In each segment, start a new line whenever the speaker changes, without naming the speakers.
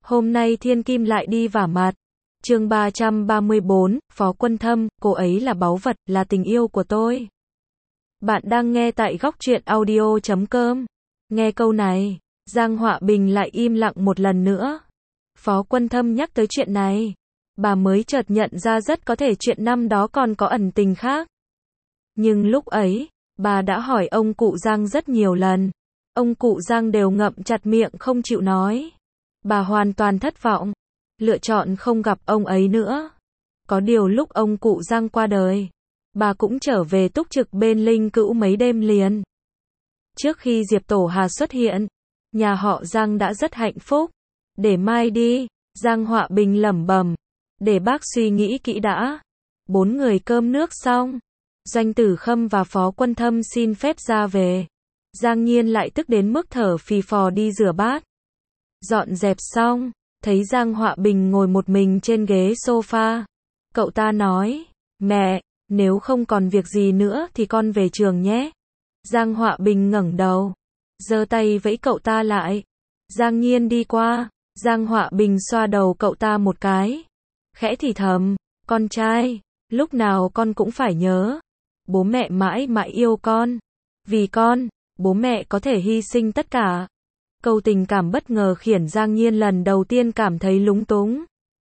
Hôm nay thiên kim lại đi vả mặt. Chương 334, Phó Quân Thâm, cô ấy là báu vật, là tình yêu của tôi. Bạn đang nghe tại góc truyện audio.com. Nghe câu này, Giang Họa Bình lại im lặng một lần nữa. Phó Quân Thâm nhắc tới chuyện này, bà mới chợt nhận ra rất có thể chuyện năm đó còn có ẩn tình khác. Nhưng lúc ấy, bà đã hỏi ông cụ Giang rất nhiều lần. Ông cụ Giang đều ngậm chặt miệng không chịu nói. Bà hoàn toàn thất vọng, lựa chọn không gặp ông ấy nữa. Có điều lúc ông cụ Giang qua đời, bà cũng trở về túc trực bên Linh Cữu mấy đêm liền. Trước khi Diệp Tổ Hà xuất hiện, nhà họ Giang đã rất hạnh phúc. Để mai đi, Giang Họa Bình lẩm bẩm. Để bác suy nghĩ kỹ đã. 4 người cơm nước xong, Doanh Tử Khâm và Phó Quân Thâm xin phép ra về. Giang Nhiên lại tức đến mức thở phì phò đi rửa bát. Dọn dẹp xong, thấy Giang Họa Bình ngồi một mình trên ghế sofa. Cậu ta nói, mẹ, nếu không còn việc gì nữa thì con về trường nhé. Giang Họa Bình ngẩng đầu, giơ tay vẫy cậu ta lại. Giang Nhiên đi qua, Giang Họa Bình xoa đầu cậu ta một cái. Khẽ thì thầm, con trai, lúc nào con cũng phải nhớ. Bố mẹ mãi mãi yêu con. Vì con, bố mẹ có thể hy sinh tất cả. Câu tình cảm bất ngờ khiến Giang Nhiên lần đầu tiên cảm thấy lúng túng.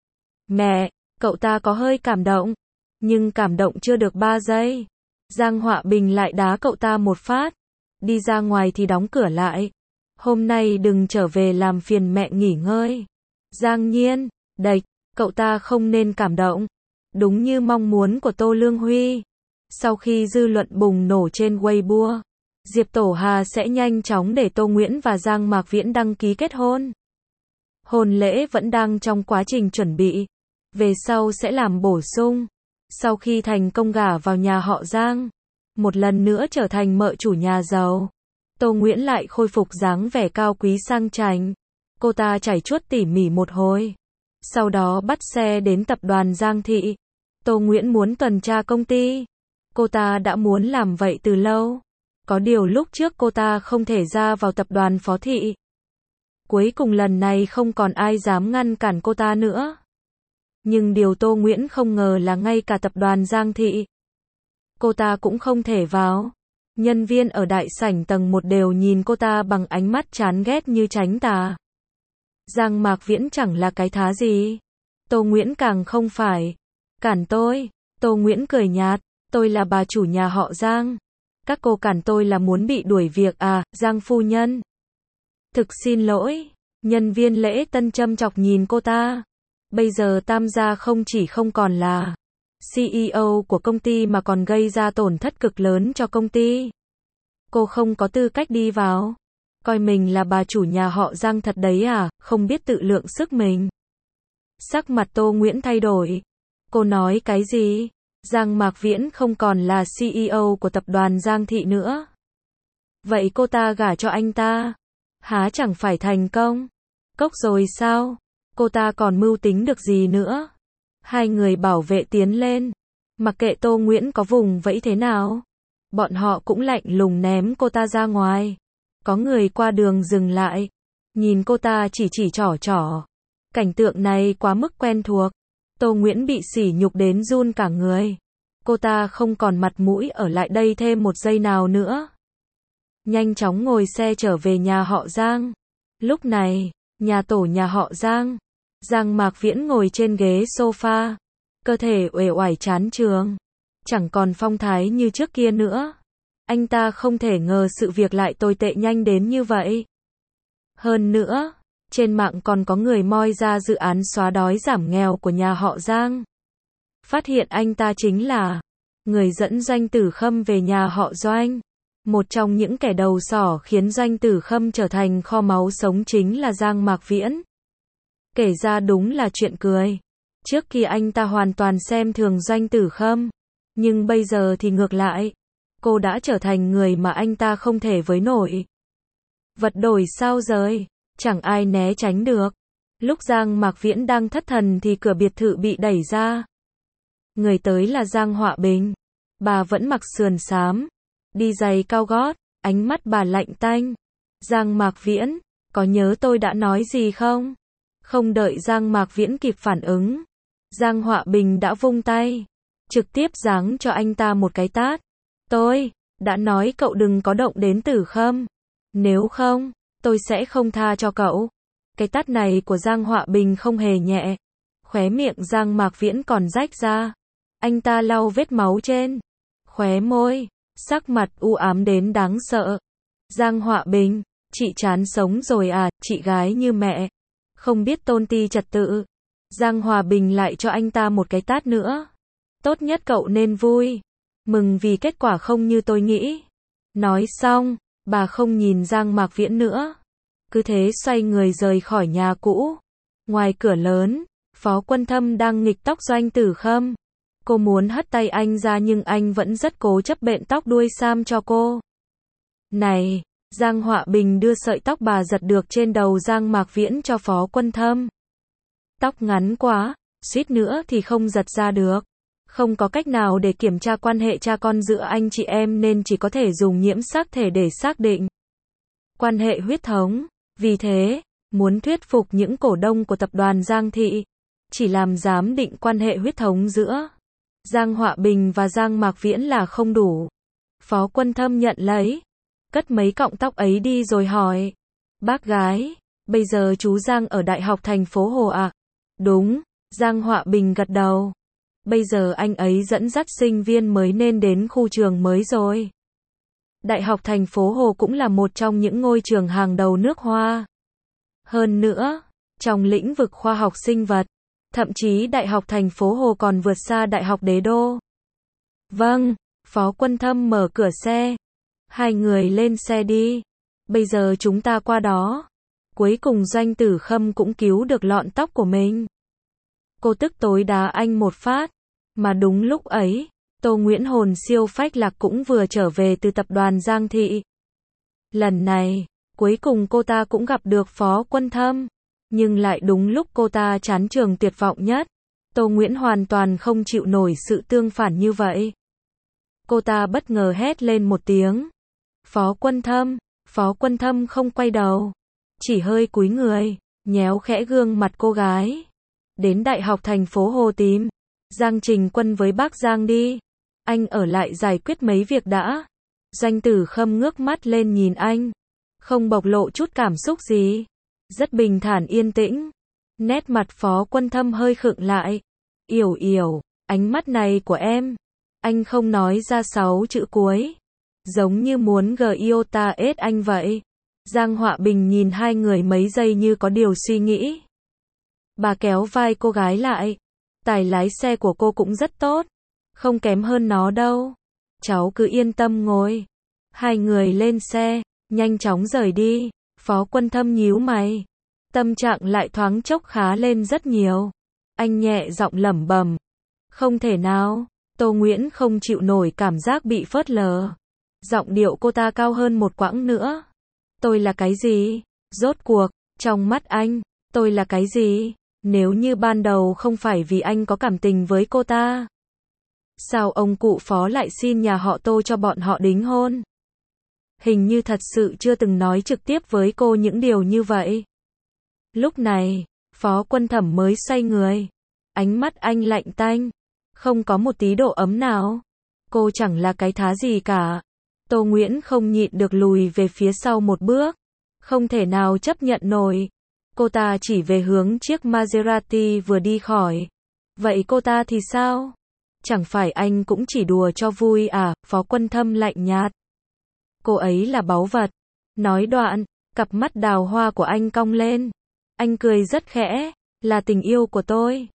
Mẹ, cậu ta có hơi cảm động. Nhưng cảm động chưa được 3 giây. Giang Họa Bình lại đá cậu ta một phát. Đi ra ngoài thì đóng cửa lại. Hôm nay đừng trở về làm phiền mẹ nghỉ ngơi. Giang Nhiên, đệch, cậu ta không nên cảm động. Đúng như mong muốn của Tô Lương Huy. Sau khi dư luận bùng nổ trên Weibo, Diệp Tổ Hà sẽ nhanh chóng để Tô Nguyễn và Giang Mạc Viễn đăng ký kết hôn. Hôn lễ vẫn đang trong quá trình chuẩn bị. Về sau sẽ làm bổ sung. Sau khi thành công gả vào nhà họ Giang, một lần nữa trở thành mợ chủ nhà giàu, Tô Nguyễn lại khôi phục dáng vẻ cao quý sang chảnh. Cô ta trải chuốt tỉ mỉ một hồi. Sau đó bắt xe đến tập đoàn Giang Thị. Tô Nguyễn muốn tuần tra công ty. Cô ta đã muốn làm vậy từ lâu. Có điều lúc trước cô ta không thể ra vào tập đoàn Phó Thị. Cuối cùng lần này không còn ai dám ngăn cản cô ta nữa. Nhưng điều Tô Nguyễn không ngờ là ngay cả tập đoàn Giang Thị, cô ta cũng không thể vào. Nhân viên ở đại sảnh tầng 1 đều nhìn cô ta bằng ánh mắt chán ghét như tránh tà. Giang Mạc Viễn chẳng là cái thá gì. Tô Nguyễn càng không phải. Cản tôi. Tô Nguyễn cười nhạt. Tôi là bà chủ nhà họ Giang. Các cô cản tôi là muốn bị đuổi việc à, Giang phu nhân? Thực xin lỗi. Nhân viên lễ tân châm chọc nhìn cô ta. Bây giờ Tam gia không chỉ không còn là CEO của công ty mà còn gây ra tổn thất cực lớn cho công ty. Cô không có tư cách đi vào. Coi mình là bà chủ nhà họ Giang thật đấy à, không biết tự lượng sức mình. Sắc mặt Tô Nguyễn thay đổi. Cô nói cái gì? Giang Mạc Viễn không còn là CEO của tập đoàn Giang Thị nữa. Vậy cô ta gả cho anh ta, há chẳng phải thành công? Cốc rồi sao? Cô ta còn mưu tính được gì nữa? Hai người bảo vệ tiến lên. Mặc kệ Tô Nguyễn có vùng vẫy thế nào, bọn họ cũng lạnh lùng ném cô ta ra ngoài. Có người qua đường dừng lại, nhìn cô ta chỉ trỏ. Cảnh tượng này quá mức quen thuộc. Tô Nguyễn bị sỉ nhục đến run cả người. Cô ta không còn mặt mũi ở lại đây thêm một giây nào nữa. Nhanh chóng ngồi xe trở về nhà họ Giang. Lúc này, nhà tổ nhà họ Giang, Giang Mạc Viễn ngồi trên ghế sofa, cơ thể uể oải chán chường, chẳng còn phong thái như trước kia nữa. Anh ta không thể ngờ sự việc lại tồi tệ nhanh đến như vậy. Hơn nữa, trên mạng còn có người moi ra dự án xóa đói giảm nghèo của nhà họ Giang. Phát hiện anh ta chính là người dẫn Doanh Tử Khâm về nhà họ Doanh. Một trong những kẻ đầu sỏ khiến Doanh Tử Khâm trở thành kho máu sống chính là Giang Mạc Viễn. Kể ra đúng là chuyện cười. Trước kia anh ta hoàn toàn xem thường Doanh Tử Khâm. Nhưng bây giờ thì ngược lại. Cô đã trở thành người mà anh ta không thể với nổi. Vật đổi sao rời, chẳng ai né tránh được. Lúc Giang Mạc Viễn đang thất thần thì cửa biệt thự bị đẩy ra. Người tới là Giang Họa Bình. Bà vẫn mặc sườn xám, đi giày cao gót, ánh mắt bà lạnh tanh. Giang Mạc Viễn, có nhớ tôi đã nói gì không? Không đợi Giang Mạc Viễn kịp phản ứng, Giang Họa Bình đã vung tay, trực tiếp giáng cho anh ta một cái tát. Tôi đã nói cậu đừng có động đến Tử Khâm, nếu không, tôi sẽ không tha cho cậu. Cái tát này của Giang Họa Bình không hề nhẹ, khóe miệng Giang Mạc Viễn còn rách ra. Anh ta lau vết máu trên khóe môi, sắc mặt u ám đến đáng sợ. Giang Họa Bình, chị chán sống rồi à, chị gái như mẹ, không biết tôn ti trật tự. Giang Hòa Bình lại cho anh ta một cái tát nữa. Tốt nhất cậu nên vui mừng vì kết quả không như tôi nghĩ. Nói xong, bà không nhìn Giang Mạc Viễn nữa, cứ thế xoay người rời khỏi nhà cũ. Ngoài cửa lớn, Phó Quân Thâm đang nghịch tóc Doanh Tử Khâm. Cô muốn hất tay anh ra nhưng anh vẫn rất cố chấp bện tóc đuôi sam cho cô. Này, Giang Họa Bình đưa sợi tóc bà giật được trên đầu Giang Mạc Viễn cho Phó Quân Thâm. Tóc ngắn quá, suýt nữa thì không giật ra được. Không có cách nào để kiểm tra quan hệ cha con giữa anh chị em nên chỉ có thể dùng nhiễm sắc thể để xác định quan hệ huyết thống. Vì thế, muốn thuyết phục những cổ đông của tập đoàn Giang Thị, chỉ làm giám định quan hệ huyết thống giữa Giang Họa Bình và Giang Mạc Viễn là không đủ. Phó Quân Thâm nhận lấy, cất mấy cọng tóc ấy đi rồi hỏi. Bác gái, bây giờ chú Giang ở Đại học thành phố Hồ ạ? Đúng, Giang Họa Bình gật đầu. Bây giờ anh ấy dẫn dắt sinh viên mới nên đến khu trường mới rồi. Đại học thành phố Hồ cũng là một trong những ngôi trường hàng đầu nước Hoa. Hơn nữa, trong lĩnh vực khoa học sinh vật, thậm chí Đại học thành phố Hồ còn vượt xa Đại học Đế Đô. Vâng, Phó Quân Thâm mở cửa xe. Hai người lên xe đi. Bây giờ chúng ta qua đó. Cuối cùng Doanh Tử Khâm cũng cứu được lọn tóc của mình. Cô tức tối đá anh một phát. Mà đúng lúc ấy, Tô Nguyễn hồn siêu phách lạc cũng vừa trở về từ tập đoàn Giang Thị. Lần này, cuối cùng cô ta cũng gặp được Phó Quân Thâm. Nhưng lại đúng lúc cô ta chán trường tuyệt vọng nhất. Tô Nguyễn hoàn toàn không chịu nổi sự tương phản như vậy. Cô ta bất ngờ hét lên một tiếng. Phó Quân Thâm. Phó Quân Thâm không quay đầu, chỉ hơi cúi người, nhéo khẽ gương mặt cô gái. Đến Đại học thành phố Hồ tìm Giang Trình Quân với bác Giang đi. Anh ở lại giải quyết mấy việc đã. Doanh Tử Khâm ngước mắt lên nhìn anh, không bộc lộ chút cảm xúc gì, rất bình thản yên tĩnh. Nét mặt Phó Quân Thâm hơi khựng lại. Yểu yểu, ánh mắt này của em. Anh không nói ra 6 chữ cuối, giống như muốn giota ết anh vậy. Giang Họa Bình nhìn hai người mấy giây như có điều suy nghĩ. Bà kéo vai cô gái lại. Tài lái xe của cô cũng rất tốt, không kém hơn nó đâu. Cháu cứ yên tâm ngồi. Hai người lên xe, nhanh chóng rời đi. Phó Quân Thâm nhíu mày, tâm trạng lại thoáng chốc khá lên rất nhiều. Anh nhẹ giọng lẩm bẩm. Không thể nào. Tô Nguyễn không chịu nổi cảm giác bị phớt lờ. Giọng điệu cô ta cao hơn một quãng nữa. Tôi là cái gì? Rốt cuộc, trong mắt anh, tôi là cái gì? Nếu như ban đầu không phải vì anh có cảm tình với cô ta, sao ông cụ Phó lại xin nhà họ Tô cho bọn họ đính hôn? Hình như thật sự chưa từng nói trực tiếp với cô những điều như vậy. Lúc này, Phó Quân Thẩm mới xoay người. Ánh mắt anh lạnh tanh, không có một tí độ ấm nào. Cô chẳng là cái thá gì cả. Tô Nguyễn không nhịn được lùi về phía sau một bước. Không thể nào chấp nhận nổi. Cô ta chỉ về hướng chiếc Maserati vừa đi khỏi. Vậy cô ta thì sao? Chẳng phải anh cũng chỉ đùa cho vui à? Phó Quân Thâm lạnh nhạt. Cô ấy là báu vật. Nói đoạn, cặp mắt đào hoa của anh cong lên. Anh cười rất khẽ. Là tình yêu của tôi.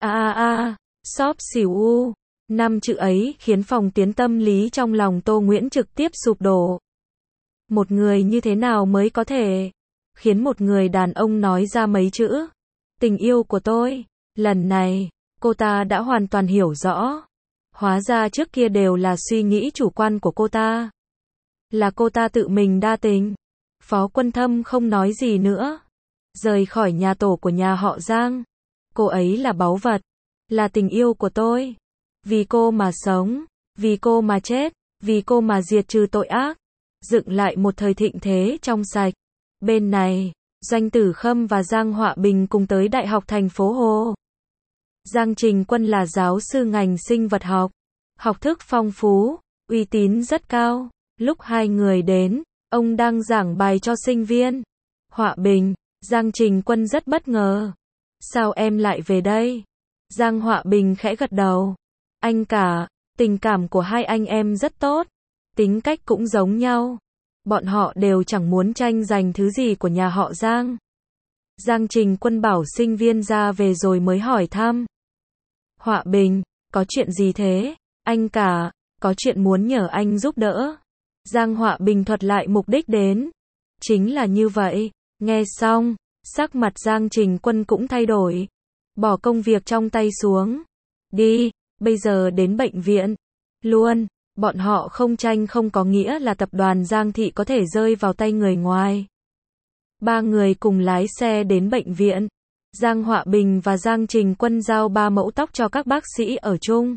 Xóp xỉu u. 5 chữ ấy khiến phòng tuyến tâm lý trong lòng Tô Nguyễn trực tiếp sụp đổ. Một người như thế nào mới có thể khiến một người đàn ông nói ra mấy chữ tình yêu của tôi? Lần này, cô ta đã hoàn toàn hiểu rõ. Hóa ra trước kia đều là suy nghĩ chủ quan của cô ta. Là cô ta tự mình đa tình. Phó Quân Thâm không nói gì nữa. Rời khỏi nhà tổ của nhà họ Giang. Cô ấy là báu vật. Là tình yêu của tôi. Vì cô mà sống. Vì cô mà chết. Vì cô mà diệt trừ tội ác. Dựng lại một thời thịnh thế trong sạch. Bên này, Doanh Tử Khâm và Giang Họa Bình cùng tới Đại học thành phố Hồ. Giang Trình Quân là giáo sư ngành sinh vật học. Học thức phong phú, uy tín rất cao. Lúc hai người đến, ông đang giảng bài cho sinh viên. Họa Bình, Giang Trình Quân rất bất ngờ. Sao em lại về đây? Giang Họa Bình khẽ gật đầu. Anh cả, tình cảm của hai anh em rất tốt. Tính cách cũng giống nhau. Bọn họ đều chẳng muốn tranh giành thứ gì của nhà họ Giang. Giang Trình Quân bảo sinh viên ra về rồi mới hỏi thăm. Họa Bình, có chuyện gì thế? Anh cả, có chuyện muốn nhờ anh giúp đỡ. Giang Họa Bình thuật lại mục đích đến. Chính là như vậy. Nghe xong, sắc mặt Giang Trình Quân cũng thay đổi. Bỏ công việc trong tay xuống. Đi, bây giờ đến bệnh viện. Luôn, bọn họ không tranh không có nghĩa là tập đoàn Giang Thị có thể rơi vào tay người ngoài. Ba người cùng lái xe đến bệnh viện. Giang Họa Bình và Giang Trình Quân giao 3 mẫu tóc cho các bác sĩ ở chung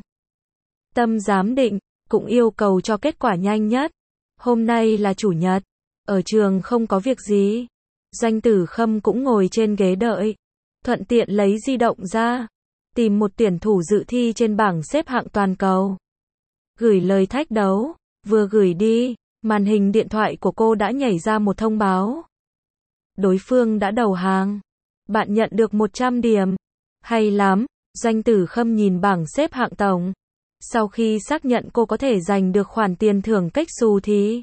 tâm giám định, cũng yêu cầu cho kết quả nhanh nhất. Hôm nay là chủ nhật, ở trường không có việc gì. Doanh Tử Khâm cũng ngồi trên ghế đợi, thuận tiện lấy di động ra, tìm một tuyển thủ dự thi trên bảng xếp hạng toàn cầu. Gửi lời thách đấu, vừa gửi đi, màn hình điện thoại của cô đã nhảy ra một thông báo. Đối phương đã đầu hàng. Bạn nhận được 100 điểm. Hay lắm, Doanh Tử Khâm nhìn bảng xếp hạng tổng. Sau khi xác nhận cô có thể giành được khoản tiền thưởng cách xù thì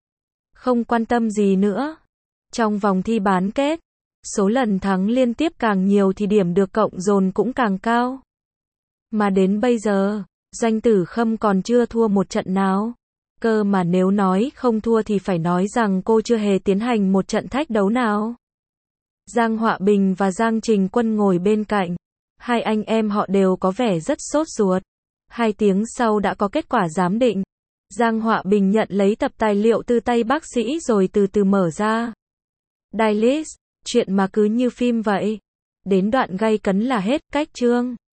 không quan tâm gì nữa. Trong vòng thi bán kết, số lần thắng liên tiếp càng nhiều thì điểm được cộng dồn cũng càng cao. Mà đến bây giờ, Doanh Tử Khâm còn chưa thua một trận nào. Cơ mà nếu nói không thua thì phải nói rằng cô chưa hề tiến hành một trận thách đấu nào. Giang Họa Bình và Giang Trình Quân ngồi bên cạnh. Hai anh em họ đều có vẻ rất sốt ruột. 2 tiếng sau đã có kết quả giám định. Giang Họa Bình nhận lấy tập tài liệu từ tay bác sĩ rồi từ từ mở ra. Dailys, chuyện mà cứ như phim vậy. Đến đoạn gay cấn là hết cách chương.